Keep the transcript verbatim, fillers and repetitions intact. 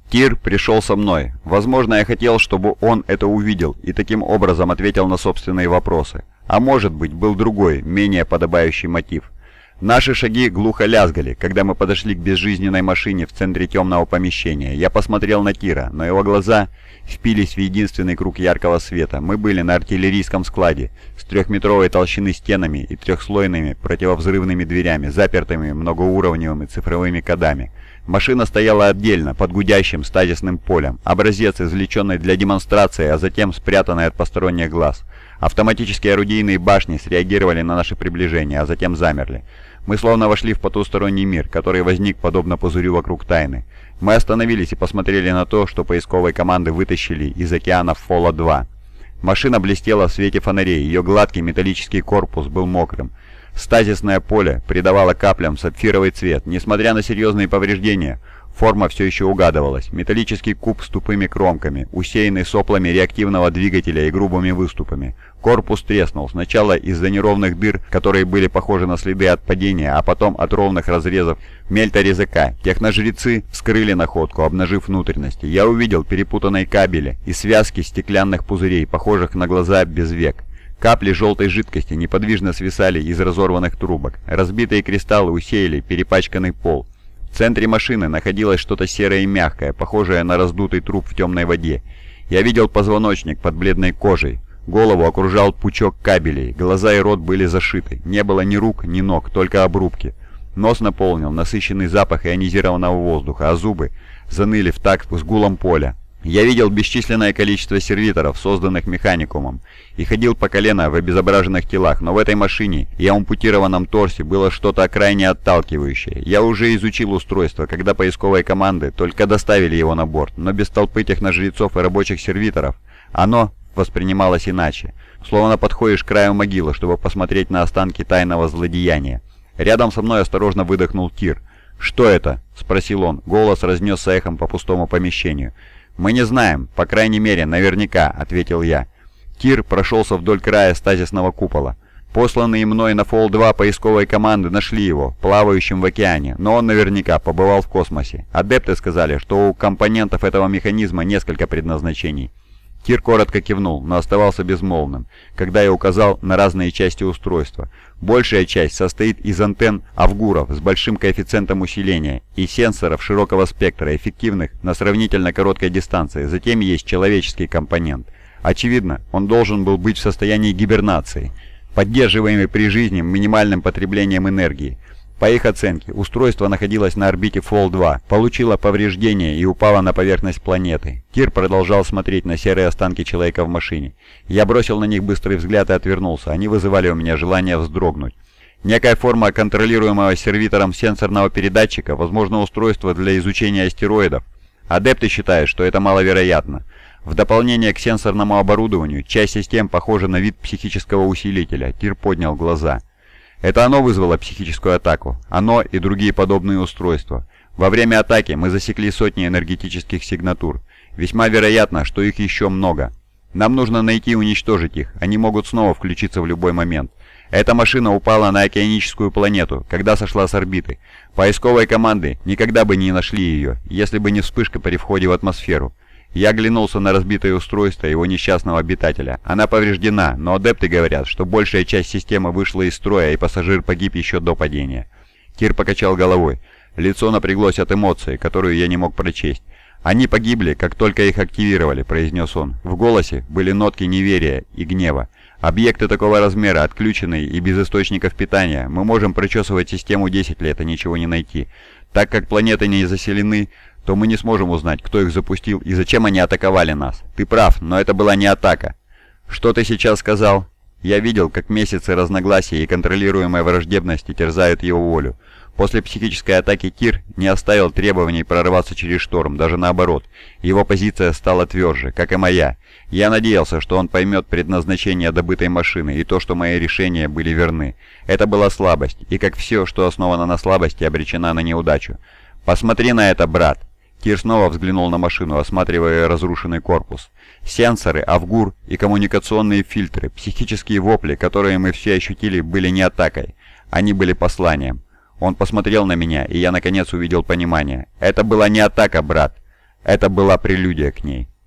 Тир пришел со мной. Возможно, я хотел, чтобы он это увидел и таким образом ответил на собственные вопросы. А может быть, был другой, менее подобающий мотив. Наши шаги глухо лязгали, когда мы подошли к безжизненной машине в центре темного помещения. Я посмотрел на Тира, но его глаза впились в единственный круг яркого света. Мы были на артиллерийском складе с трехметровой толщины стенами и трехслойными противовзрывными дверями, запертыми многоуровневыми цифровыми кодами. Машина стояла отдельно, под гудящим стазисным полем, образец, извлеченный для демонстрации, а затем спрятанный от посторонних глаз. Автоматические орудийные башни среагировали на наше приближение, а затем замерли. Мы словно вошли в потусторонний мир, который возник подобно пузырю вокруг тайны. Мы остановились и посмотрели на то, что поисковые команды вытащили из океана Фола два. Машина блестела в свете фонарей, ее гладкий металлический корпус был мокрым. Стазисное поле придавало каплям сапфировый цвет. Несмотря на серьезные повреждения, форма все еще угадывалась. Металлический куб с тупыми кромками, усеянный соплами реактивного двигателя и грубыми выступами. Корпус треснул, сначала из-за неровных дыр, которые были похожи на следы от падения, а потом от ровных разрезов мельторезака. Техножрецы вскрыли находку, обнажив внутренности. Я увидел перепутанные кабели и связки стеклянных пузырей, похожих на глаза без век. Капли желтой жидкости неподвижно свисали из разорванных трубок. Разбитые кристаллы усеяли перепачканный пол. В центре машины находилось что-то серое и мягкое, похожее на раздутый труп в темной воде. Я видел позвоночник под бледной кожей. Голову окружал пучок кабелей, глаза и рот были зашиты. Не было ни рук, ни ног, только обрубки. Нос наполнил насыщенный запах ионизированного воздуха, а зубы заныли в такт с гулом поля. Я видел бесчисленное количество сервиторов, созданных механикумом, и ходил по колено в обезображенных телах, но в этой машине и ампутированном торсе было что-то крайне отталкивающее. Я уже изучил устройство, когда поисковые команды только доставили его на борт, но без толпы техножрецов и рабочих сервиторов оно воспринималось иначе, словно подходишь к краю могилы, чтобы посмотреть на останки тайного злодеяния. Рядом со мной осторожно выдохнул Тир. «Что это?» – спросил он. Голос разнесся эхом по пустому помещению. «Мы не знаем, по крайней мере, наверняка», — ответил я. Тир прошелся вдоль края стазисного купола. Посланные мной на Фол два поисковые команды нашли его, плавающим в океане, но он наверняка побывал в космосе. Адепты сказали, что у компонентов этого механизма несколько предназначений. Тир коротко кивнул, но оставался безмолвным, когда я указал на разные части устройства. Большая часть состоит из антенн авгуров с большим коэффициентом усиления и сенсоров широкого спектра, эффективных на сравнительно короткой дистанции. Затем есть человеческий компонент. Очевидно, он должен был быть в состоянии гибернации, поддерживаемый при жизни минимальным потреблением энергии. По их оценке, устройство находилось на орбите Фол два, получило повреждения и упало на поверхность планеты. Тир продолжал смотреть на серые останки человека в машине. Я бросил на них быстрый взгляд и отвернулся. Они вызывали у меня желание вздрогнуть. Некая форма контролируемого сервитором сенсорного передатчика, возможно, устройство для изучения астероидов. Адепты считают, что это маловероятно. В дополнение к сенсорному оборудованию, часть систем похожа на вид психического усилителя. Тир поднял глаза. Это оно вызвало психическую атаку. Оно и другие подобные устройства. Во время атаки мы засекли сотни энергетических сигнатур. Весьма вероятно, что их еще много. Нам нужно найти и уничтожить их. Они могут снова включиться в любой момент. Эта машина упала на океаническую планету, когда сошла с орбиты. Поисковые команды никогда бы не нашли ее, если бы не вспышка при входе в атмосферу. Я оглянулся на разбитое устройство его несчастного обитателя. Она повреждена, но адепты говорят, что большая часть системы вышла из строя и пассажир погиб еще до падения. Тир покачал головой. Лицо напряглось от эмоций, которую я не мог прочесть. «Они погибли, как только их активировали», — произнес он. В голосе были нотки неверия и гнева. «Объекты такого размера, отключенные и без источников питания, мы можем прочесывать систему десять лет и ничего не найти. Так как планеты не заселены, то мы не сможем узнать, кто их запустил и зачем они атаковали нас. Ты прав, но это была не атака». «Что ты сейчас сказал?» Я видел, как месяцы разногласий и контролируемой враждебности терзают его волю. После психической атаки Тир не оставил требований прорваться через шторм, даже наоборот. Его позиция стала тверже, как и моя. Я надеялся, что он поймет предназначение добытой машины и то, что мои решения были верны. Это была слабость, и как все, что основано на слабости, обречена на неудачу. «Посмотри на это, брат!» Тир снова взглянул на машину, осматривая разрушенный корпус. Сенсоры, авгур и коммуникационные фильтры, психические вопли, которые мы все ощутили, были не атакой. Они были посланием. Он посмотрел на меня, и я наконец увидел понимание. «Это была не атака, брат. Это была прелюдия к ней.